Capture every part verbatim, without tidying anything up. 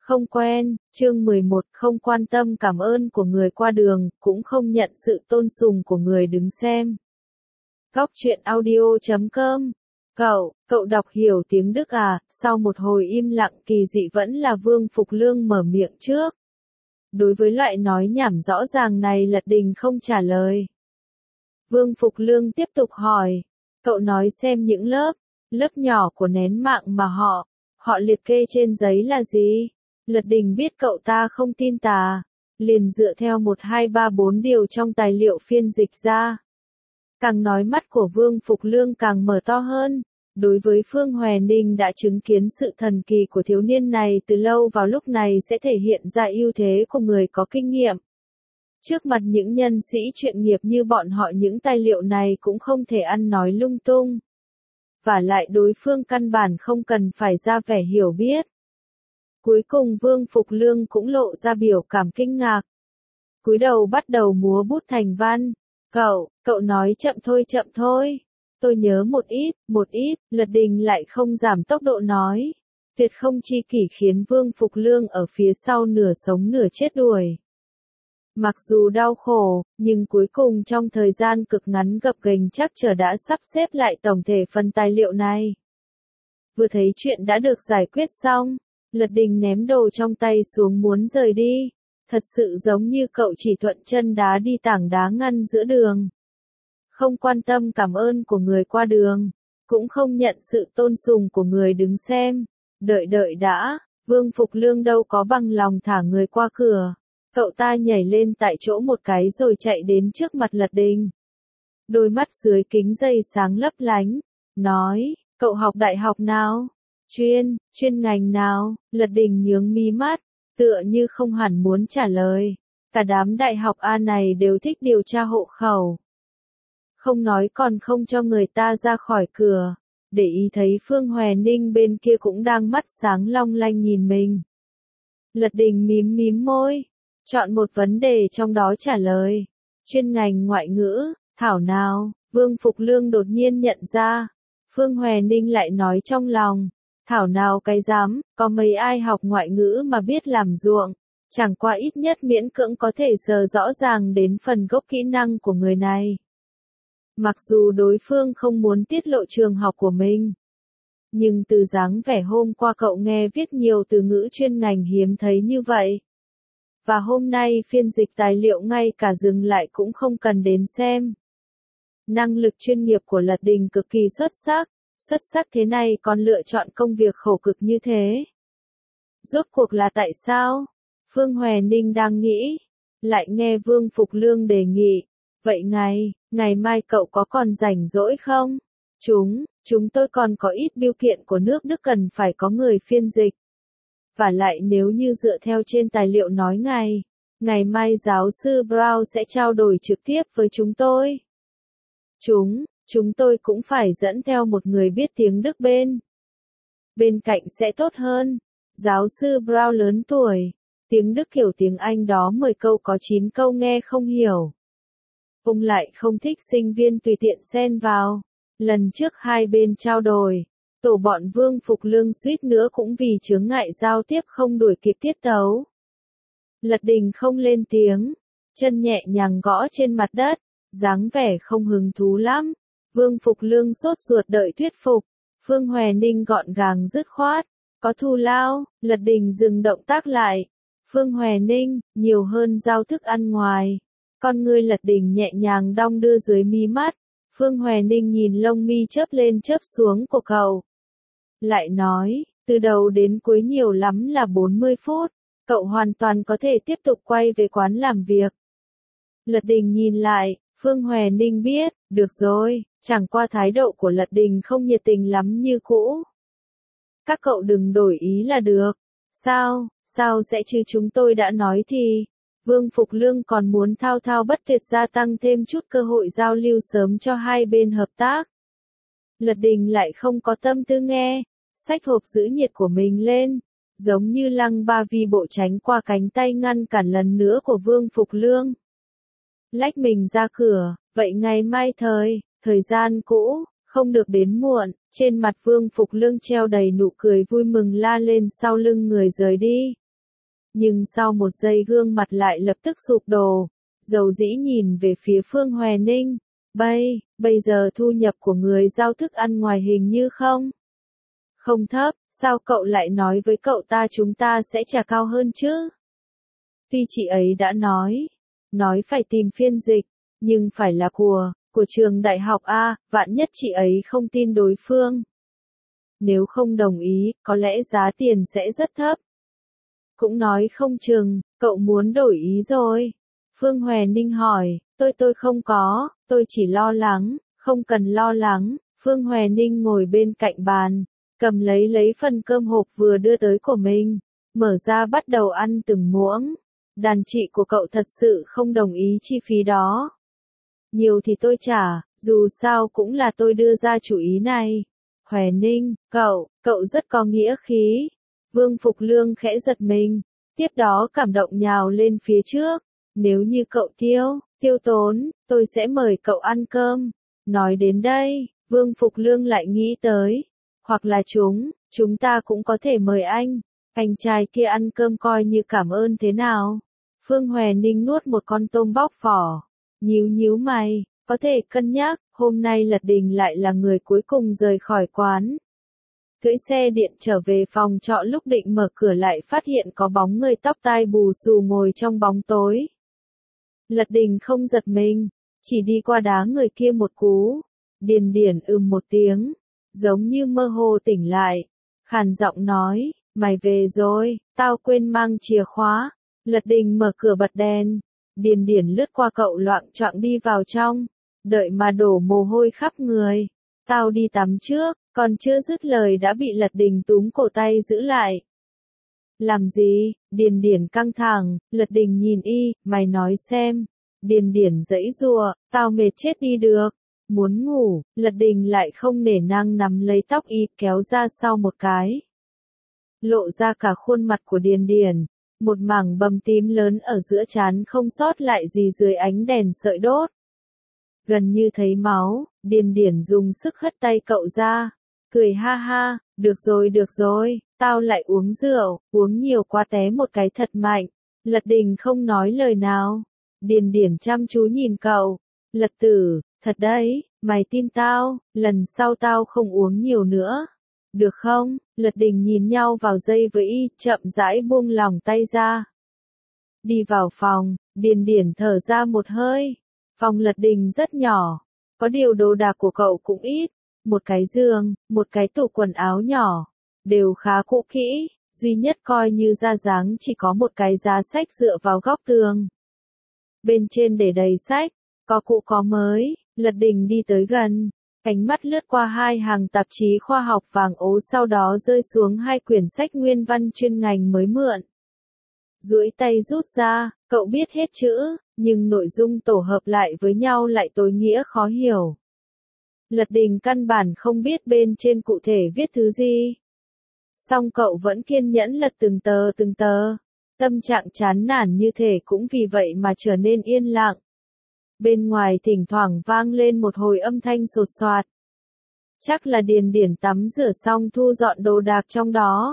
Không quen, chương mười một, không quan tâm cảm ơn của người qua đường, cũng không nhận sự tôn sùng của người đứng xem. Góc truyện audio chấm com. Cậu, cậu đọc hiểu tiếng Đức à? Sau một hồi im lặng kỳ dị vẫn là Vương Phục Lương mở miệng trước. Đối với loại nói nhảm rõ ràng này Lật Đình không trả lời. Vương Phục Lương tiếp tục hỏi, cậu nói xem những lớp, lớp nhỏ của nén mạng mà họ, họ liệt kê trên giấy là gì? Lật Đình biết cậu ta không tin tà, liền dựa theo một hai ba bốn điều trong tài liệu phiên dịch ra. Càng nói mắt của Vương Phục Lương càng mở to hơn, đối với Phương Hòe Ninh đã chứng kiến sự thần kỳ của thiếu niên này từ lâu vào lúc này sẽ thể hiện ra ưu thế của người có kinh nghiệm. Trước mặt những nhân sĩ chuyên nghiệp như bọn họ những tài liệu này cũng không thể ăn nói lung tung. Và lại đối phương căn bản không cần phải ra vẻ hiểu biết. Cuối cùng Vương Phục Lương cũng lộ ra biểu cảm kinh ngạc. Cúi đầu bắt đầu múa bút thành văn. Cậu, cậu nói chậm thôi chậm thôi. Tôi nhớ một ít, một ít, Lật Đình lại không giảm tốc độ nói. Tuyệt không chi kỷ khiến Vương Phục Lương ở phía sau nửa sống nửa chết đuổi. Mặc dù đau khổ, nhưng cuối cùng trong thời gian cực ngắn gập ghềnh chắc trở đã sắp xếp lại tổng thể phần tài liệu này. Vừa thấy chuyện đã được giải quyết xong, Lật Đình ném đồ trong tay xuống muốn rời đi. Thật sự giống như cậu chỉ thuận chân đá đi tảng đá ngăn giữa đường. Không quan tâm cảm ơn của người qua đường, cũng không nhận sự tôn sùng của người đứng xem. Đợi đợi đã, Vương Phục Lương đâu có bằng lòng thả người qua cửa. Cậu ta nhảy lên tại chỗ một cái rồi chạy đến trước mặt Lật Đình. Đôi mắt dưới kính dây sáng lấp lánh, nói, cậu học đại học nào? Chuyên, chuyên ngành nào? Lật Đình nhướng mí mắt, tựa như không hẳn muốn trả lời. Cả đám đại học A này đều thích điều tra hộ khẩu. Không nói còn không cho người ta ra khỏi cửa. Để ý thấy Phương Hòe Ninh bên kia cũng đang mắt sáng long lanh nhìn mình. Lật Đình mím mím môi. Chọn một vấn đề trong đó trả lời. Chuyên ngành ngoại ngữ, thảo nào, Vương Phục Lương đột nhiên nhận ra. Phương Hòe Ninh lại nói trong lòng. Thảo nào cái dám, có mấy ai học ngoại ngữ mà biết làm ruộng. Chẳng qua ít nhất miễn cưỡng có thể sờ rõ ràng đến phần gốc kỹ năng của người này. Mặc dù đối phương không muốn tiết lộ trường học của mình. Nhưng từ dáng vẻ hôm qua cậu nghe viết nhiều từ ngữ chuyên ngành hiếm thấy như vậy. Và hôm nay phiên dịch tài liệu ngay cả dừng lại cũng không cần đến xem. Năng lực chuyên nghiệp của Lật Đình cực kỳ xuất sắc. Xuất sắc thế này còn lựa chọn công việc khổ cực như thế. Rốt cuộc là tại sao? Phương Hòe Ninh đang nghĩ. Lại nghe Vương Phục Lương đề nghị. Vậy ngày, ngày mai cậu có còn rảnh rỗi không? Chúng, chúng tôi còn có ít bưu kiện của nước Đức cần phải có người phiên dịch. Và lại nếu như dựa theo trên tài liệu nói ngày, ngày mai giáo sư Brown sẽ trao đổi trực tiếp với chúng tôi. Chúng, chúng tôi cũng phải dẫn theo một người biết tiếng Đức bên. Bên cạnh sẽ tốt hơn. Giáo sư Brown lớn tuổi, tiếng Đức kiểu tiếng Anh đó mười câu có chín câu nghe không hiểu. Ông lại không thích sinh viên tùy tiện xen vào. Lần trước hai bên trao đổi, tổ bọn Vương Phục Lương suýt nữa cũng vì chướng ngại giao tiếp không đuổi kịp tiết tấu. Lật Đình không lên tiếng, chân nhẹ nhàng gõ trên mặt đất, dáng vẻ không hứng thú lắm. Vương Phục Lương sốt ruột đợi thuyết phục, Phương Hòe Ninh gọn gàng dứt khoát, có thù lao. Lật Đình dừng động tác lại. Phương Hòe Ninh, nhiều hơn giao thức ăn ngoài. Con ngươi Lật Đình nhẹ nhàng đong đưa dưới mí mắt. Phương Hòe Ninh nhìn lông mi chớp lên chớp xuống của cậu. Lại nói, từ đầu đến cuối nhiều lắm là bốn mươi phút, cậu hoàn toàn có thể tiếp tục quay về quán làm việc. Lật Đình nhìn lại, Phương Hòe Ninh biết, được rồi, chẳng qua thái độ của Lật Đình không nhiệt tình lắm như cũ. Các cậu đừng đổi ý là được. Sao, sao sẽ chứ chúng tôi đã nói thì. Vương Phục Lương còn muốn thao thao bất tuyệt gia tăng thêm chút cơ hội giao lưu sớm cho hai bên hợp tác. Lật Đình lại không có tâm tư nghe, xách hộp giữ nhiệt của mình lên, giống như lăng ba vi bộ tránh qua cánh tay ngăn cản lần nữa của Vương Phục Lương. Lách mình ra cửa, vậy ngày mai thời, thời gian cũ, không được đến muộn, trên mặt Vương Phục Lương treo đầy nụ cười vui mừng la lên sau lưng người rời đi. Nhưng sau một giây gương mặt lại lập tức sụp đổ, dầu dĩ nhìn về phía Phương Hoè Ninh. Bây, bây giờ thu nhập của người giao thức ăn ngoài hình như không? Không thấp, sao cậu lại nói với cậu ta chúng ta sẽ trả cao hơn chứ? Tuy chị ấy đã nói, nói phải tìm phiên dịch, nhưng phải là của, của trường đại học A, vạn nhất chị ấy không tin đối phương. Nếu không đồng ý, có lẽ giá tiền sẽ rất thấp. Cũng nói không chừng, cậu muốn đổi ý rồi. Phương Hoè Ninh hỏi, tôi tôi không có, tôi chỉ lo lắng, không cần lo lắng. Phương Hoè Ninh ngồi bên cạnh bàn, cầm lấy lấy phần cơm hộp vừa đưa tới của mình, mở ra bắt đầu ăn từng muỗng. Đàn chị của cậu thật sự không đồng ý chi phí đó. Nhiều thì tôi trả, dù sao cũng là tôi đưa ra chủ ý này. Hoè Ninh, cậu, cậu rất có nghĩa khí. Vương Phục Lương khẽ giật mình, tiếp đó cảm động nhào lên phía trước. Nếu như cậu tiêu, tiêu tốn, tôi sẽ mời cậu ăn cơm. Nói đến đây, Vương Phục Lương lại nghĩ tới. Hoặc là chúng, chúng ta cũng có thể mời anh. Anh trai kia ăn cơm coi như cảm ơn thế nào. Phương Hoè Ninh nuốt một con tôm bóc vỏ. Nhíu nhíu mày, có thể cân nhắc, hôm nay Lật Đình lại là người cuối cùng rời khỏi quán. Cưỡi xe điện trở về phòng trọ lúc định mở cửa lại phát hiện có bóng người tóc tai bù xù ngồi trong bóng tối. Lật Đình không giật mình, chỉ đi qua đá người kia một cú. Điền Điển ừm một tiếng, giống như mơ hồ tỉnh lại. Khàn giọng nói, mày về rồi, tao quên mang chìa khóa. Lật Đình mở cửa bật đèn. Điền Điển lướt qua cậu loạng choạng đi vào trong, đợi mà đổ mồ hôi khắp người. Tao đi tắm trước, còn chưa dứt lời đã bị Lật Đình túm cổ tay giữ lại. Làm gì? Điền Điển căng thẳng, Lật Đình nhìn y, mày nói xem. Điền Điển giãy giụa, tao mệt chết đi được. Muốn ngủ, Lật Đình lại không nể nang nắm lấy tóc y kéo ra sau một cái. Lộ ra cả khuôn mặt của Điền Điển. Một mảng bầm tím lớn ở giữa trán không sót lại gì dưới ánh đèn sợi đốt. Gần như thấy máu, Điền Điển dùng sức hất tay cậu ra. Cười ha ha, được rồi được rồi, tao lại uống rượu, uống nhiều quá té một cái thật mạnh. Lật Đình không nói lời nào. Điền Điển chăm chú nhìn cậu. Lật tử, thật đấy, mày tin tao, lần sau tao không uống nhiều nữa. Được không? Lật Đình nhìn nhau vào giây với y, chậm rãi buông lòng tay ra. Đi vào phòng, Điền Điển thở ra một hơi. Phòng Lật Đình rất nhỏ, có điều đồ đạc của cậu cũng ít. Một cái giường, một cái tủ quần áo nhỏ, đều khá cũ kỹ, duy nhất coi như ra dáng chỉ có một cái giá sách dựa vào góc tường. Bên trên để đầy sách, có cũ có mới. Lật Đình đi tới gần. Ánh mắt lướt qua hai hàng tạp chí khoa học vàng ố sau đó rơi xuống hai quyển sách nguyên văn chuyên ngành mới mượn. Duỗi tay rút ra, cậu biết hết chữ, nhưng nội dung tổ hợp lại với nhau lại tối nghĩa khó hiểu. Lật Đình căn bản không biết bên trên cụ thể viết thứ gì. Song cậu vẫn kiên nhẫn lật từng tờ từng tờ. Tâm trạng chán nản như thể cũng vì vậy mà trở nên yên lặng. Bên ngoài thỉnh thoảng vang lên một hồi âm thanh sột soạt. Chắc là Điền Điển tắm rửa xong thu dọn đồ đạc trong đó.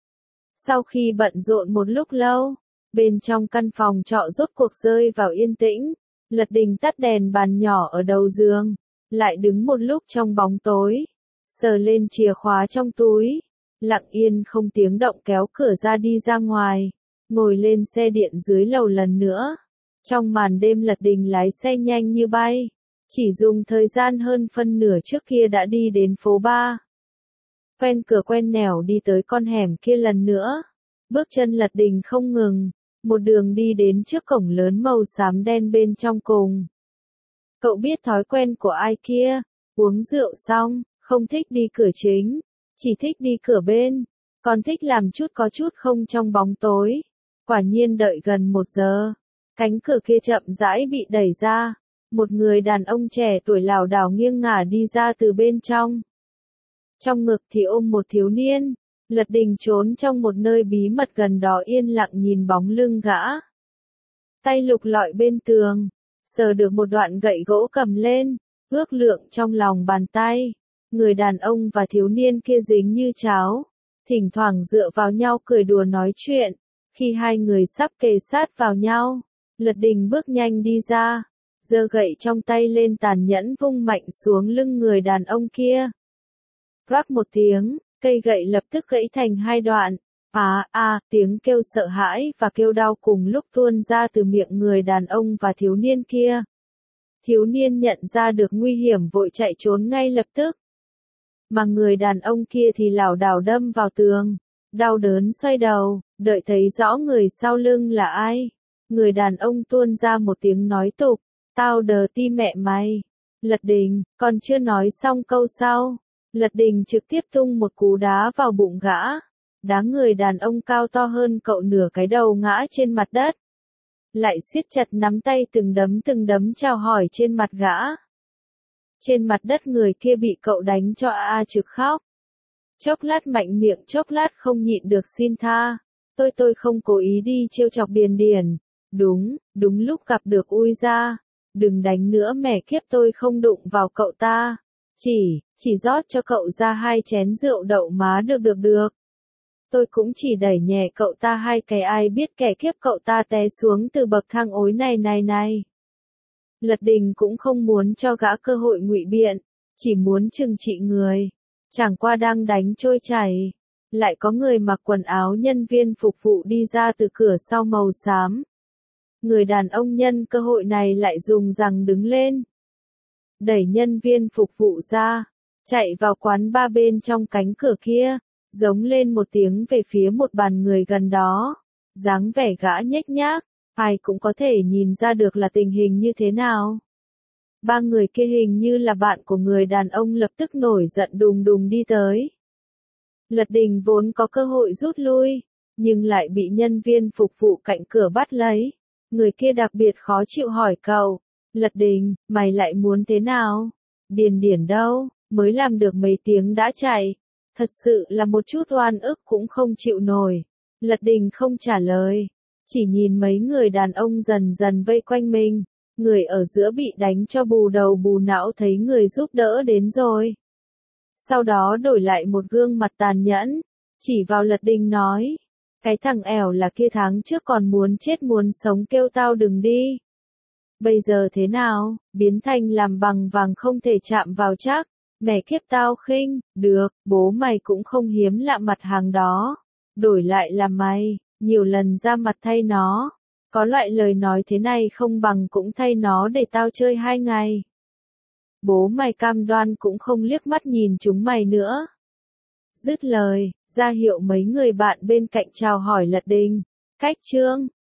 Sau khi bận rộn một lúc lâu, bên trong căn phòng trọ rốt cuộc rơi vào yên tĩnh. Lật Đình tắt đèn bàn nhỏ ở đầu giường, lại đứng một lúc trong bóng tối, sờ lên chìa khóa trong túi, lặng yên không tiếng động kéo cửa ra đi ra ngoài, ngồi lên xe điện dưới lầu lần nữa. Trong màn đêm Lật Đình lái xe nhanh như bay, chỉ dùng thời gian hơn phân nửa trước kia đã đi đến phố ba. Quen cửa quen nẻo đi tới con hẻm kia lần nữa. Bước chân Lật Đình không ngừng, một đường đi đến trước cổng lớn màu xám đen bên trong cùng. Cậu biết thói quen của ai kia, uống rượu xong, không thích đi cửa chính, chỉ thích đi cửa bên, còn thích làm chút có chút không trong bóng tối. Quả nhiên đợi gần một giờ, cánh cửa kia chậm rãi bị đẩy ra, một người đàn ông trẻ tuổi lảo đảo nghiêng ngả đi ra từ bên trong. Trong ngực thì ôm một thiếu niên. Lật Đình trốn trong một nơi bí mật gần đó yên lặng nhìn bóng lưng gã. Tay lục lọi bên tường, sờ được một đoạn gậy gỗ cầm lên, ước lượng trong lòng bàn tay. Người đàn ông và thiếu niên kia dính như cháo, thỉnh thoảng dựa vào nhau cười đùa nói chuyện. Khi hai người sắp kề sát vào nhau, Lật Đình bước nhanh đi ra, giơ gậy trong tay lên tàn nhẫn vung mạnh xuống lưng người đàn ông kia. Rắc một tiếng, cây gậy lập tức gãy thành hai đoạn. À, à, tiếng kêu sợ hãi và kêu đau cùng lúc tuôn ra từ miệng người đàn ông và thiếu niên kia. Thiếu niên nhận ra được nguy hiểm vội chạy trốn ngay lập tức. Mà người đàn ông kia thì lảo đảo đâm vào tường, đau đớn xoay đầu, đợi thấy rõ người sau lưng là ai. Người đàn ông tuôn ra một tiếng nói tục, tao đờ ti mẹ mày. Lật Đình, còn chưa nói xong câu sau. Lật Đình trực tiếp tung một cú đá vào bụng gã. Đá người đàn ông cao to hơn cậu nửa cái đầu ngã trên mặt đất. Lại siết chặt nắm tay từng đấm từng đấm chào hỏi trên mặt gã. Trên mặt đất người kia bị cậu đánh cho a a trực khóc. Chốc lát mạnh miệng chốc lát không nhịn được xin tha. Tôi tôi không cố ý đi trêu chọc Điền Điền. Đúng, đúng lúc gặp được ui ra. Đừng đánh nữa mẹ kiếp, tôi không đụng vào cậu ta. Chỉ, chỉ rót cho cậu ra hai chén rượu đậu má được được được. Tôi cũng chỉ đẩy nhẹ cậu ta hai cái, ai biết kẻ kiếp cậu ta té xuống từ bậc thang ối này này này. Lật Đình cũng không muốn cho gã cơ hội ngụy biện, chỉ muốn trừng trị người. Chẳng qua đang đánh trôi chảy, lại có người mặc quần áo nhân viên phục vụ đi ra từ cửa sau màu xám. Người đàn ông nhân cơ hội này lại dùng rằng đứng lên, đẩy nhân viên phục vụ ra, chạy vào quán ba bên trong cánh cửa kia, giống lên một tiếng về phía một bàn người gần đó. Dáng vẻ gã nhếch nhác, ai cũng có thể nhìn ra được là tình hình như thế nào. Ba người kia hình như là bạn của người đàn ông lập tức nổi giận đùng đùng đi tới. Lật Đình vốn có cơ hội rút lui, nhưng lại bị nhân viên phục vụ cạnh cửa bắt lấy. Người kia đặc biệt khó chịu hỏi cậu, Lật Đình, mày lại muốn thế nào? Điền Điển đâu, mới làm được mấy tiếng đã chạy. Thật sự là một chút oan ức cũng không chịu nổi. Lật Đình không trả lời, chỉ nhìn mấy người đàn ông dần dần vây quanh mình. Người ở giữa bị đánh cho bù đầu bù não thấy người giúp đỡ đến rồi. Sau đó đổi lại một gương mặt tàn nhẫn, chỉ vào Lật Đình nói, cái thằng ẻo là kia tháng trước còn muốn chết muốn sống kêu tao đừng đi. Bây giờ thế nào, biến thành làm bằng vàng không thể chạm vào chắc. Mẹ kiếp tao khinh, được, bố mày cũng không hiếm lạ mặt hàng đó. Đổi lại là mày, nhiều lần ra mặt thay nó. Có loại lời nói thế này không bằng cũng thay nó để tao chơi hai ngày. Bố mày cam đoan cũng không liếc mắt nhìn chúng mày nữa. Dứt lời, ra hiệu mấy người bạn bên cạnh chào hỏi Lật Đình. Cách chương